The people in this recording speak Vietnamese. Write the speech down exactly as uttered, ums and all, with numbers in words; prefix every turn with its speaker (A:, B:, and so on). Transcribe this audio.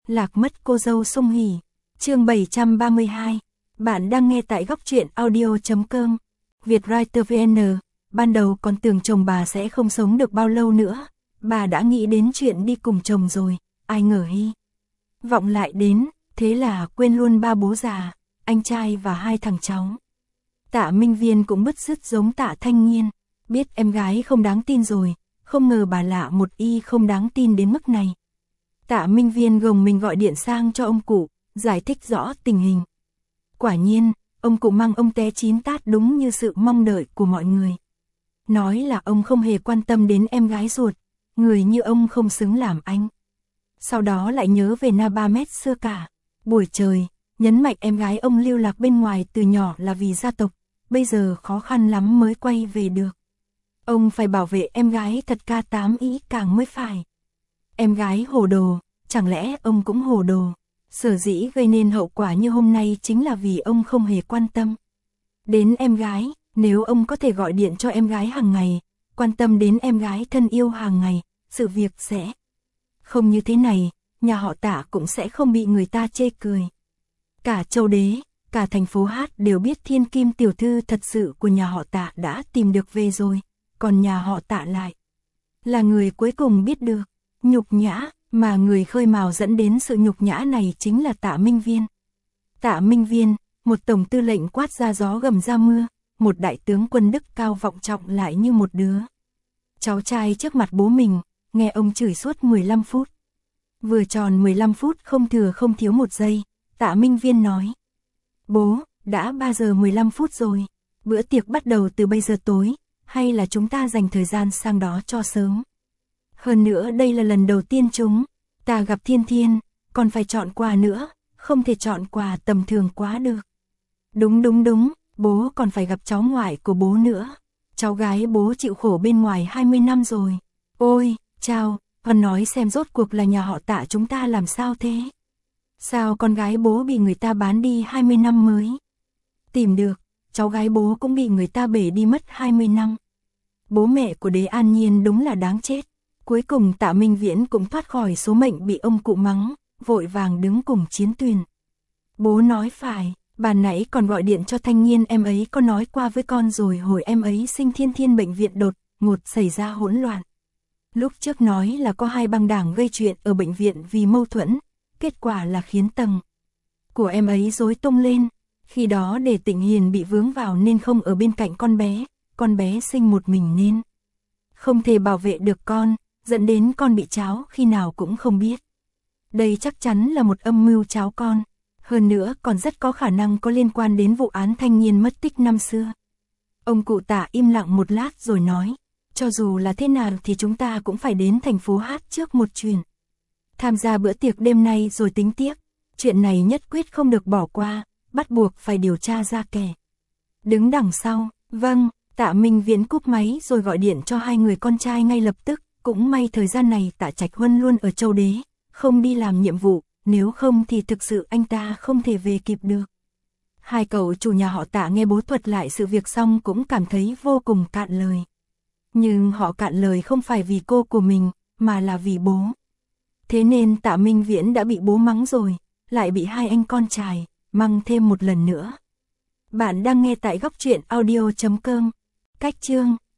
A: Lạc mất cô dâu sung hỉ. Chương bảy trăm ba mươi hai. Bạn đang nghe tại góc truyện audio.com. Vietwriter vê en. Ban đầu còn tưởng chồng bà sẽ không sống được bao lâu nữa. Bà đã nghĩ đến chuyện đi cùng chồng rồi, ai ngờ hy vọng lại đến, thế là quên luôn ba bố già, anh trai và hai thằng cháu. Tạ Minh Viên cũng bứt rứt giống Tạ Thanh Nghiên, biết em gái không đáng tin rồi, không ngờ bà lạ một y không đáng tin đến mức này. Tạ Minh Viên gồng mình gọi điện sang cho ông cụ, giải thích rõ tình hình. Quả nhiên, ông cụ mang ông té chín tát đúng như sự mong đợi của mọi người. Nói là ông không hề quan tâm đến em gái ruột, người như ông không xứng làm anh. Sau đó lại nhớ về Na Ba Mét xưa cả, buổi trời, nhấn mạnh em gái ông lưu lạc bên ngoài từ nhỏ là vì gia tộc, bây giờ khó khăn lắm mới quay về được. Ông phải bảo vệ em gái thật ca tám ý càng mới phải. Em gái hồ đồ, chẳng lẽ ông cũng hồ đồ? Sở dĩ gây nên hậu quả như hôm nay chính là vì ông không hề quan tâm đến em gái. Nếu ông có thể gọi điện cho em gái hàng ngày, quan tâm đến em gái thân yêu hàng ngày, sự việc sẽ không như thế này, nhà họ Tạ cũng sẽ không bị người ta chê cười. Cả Châu Đế, cả thành phố Hát đều biết thiên kim tiểu thư thật sự của nhà họ Tạ đã tìm được về rồi, còn nhà họ Tạ lại là người cuối cùng biết được. Nhục nhã, mà người khơi mào dẫn đến sự nhục nhã này chính là Tạ Minh Viên. Tạ Minh Viên, một tổng tư lệnh quát ra gió gầm ra mưa, một đại tướng quân đức cao vọng trọng lại như một đứa cháu trai trước mặt bố mình, nghe ông chửi suốt mười lăm phút. Vừa tròn mười lăm phút không thừa không thiếu một giây, Tạ Minh Viên nói: "Bố, đã ba giờ mười lăm phút rồi, bữa tiệc bắt đầu từ bây giờ tối, hay là chúng ta dành thời gian sang đó cho sớm. Hơn nữa đây là lần đầu tiên chúng ta gặp Thiên Thiên, còn phải chọn quà nữa, không thể chọn quà tầm thường quá được." "Đúng đúng đúng, bố còn phải gặp cháu ngoại của bố nữa. Cháu gái bố chịu khổ bên ngoài hai mươi năm rồi. Ôi, chào, con nói xem rốt cuộc là nhà họ Tạ chúng ta làm sao thế? Sao con gái bố bị người ta bán đi hai mươi năm mới tìm được, cháu gái bố cũng bị người ta bể đi mất hai mươi năm. Bố mẹ của Đế An Nhiên đúng là đáng chết." Cuối cùng Tạ Minh Viễn cũng thoát khỏi số mệnh bị ông cụ mắng, vội vàng đứng cùng Chiến Tuyền. "Bố nói phải, bà nãy còn gọi điện cho Thanh Nghiên, em ấy có nói qua với con rồi, hồi em ấy sinh Thiên Thiên bệnh viện đột ngột xảy ra hỗn loạn. Lúc trước nói là có hai băng đảng gây chuyện ở bệnh viện vì mâu thuẫn, kết quả là khiến tầng của em ấy rối tung lên. Khi đó để Tịnh Hiền bị vướng vào nên không ở bên cạnh con bé, con bé sinh một mình nên không thể bảo vệ được con, dẫn đến con bị tráo khi nào cũng không biết. Đây chắc chắn là một âm mưu tráo con, hơn nữa còn rất có khả năng có liên quan đến vụ án Thanh Nghiên mất tích năm xưa." Ông cụ Tạ im lặng một lát rồi nói: "Cho dù là thế nào thì chúng ta cũng phải đến thành phố Hát trước một chuyến, tham gia bữa tiệc đêm nay rồi tính tiếp. Chuyện này nhất quyết không được bỏ qua, bắt buộc phải điều tra ra kẻ đứng đằng sau." "Vâng." Tạ Minh Viễn cúp máy rồi gọi điện cho hai người con trai ngay lập tức. Cũng may thời gian này Tạ Trạch Huân luôn ở Châu Đế, không đi làm nhiệm vụ, nếu không thì thực sự anh ta không thể về kịp được. Hai cậu chủ nhà họ Tạ nghe bố thuật lại sự việc xong cũng cảm thấy vô cùng cạn lời. Nhưng họ cạn lời không phải vì cô của mình, mà là vì bố. Thế nên Tạ Minh Viễn đã bị bố mắng rồi, lại bị hai anh con trai mắng thêm một lần nữa. Bạn đang nghe tại góc truyện audio.com. Cách chương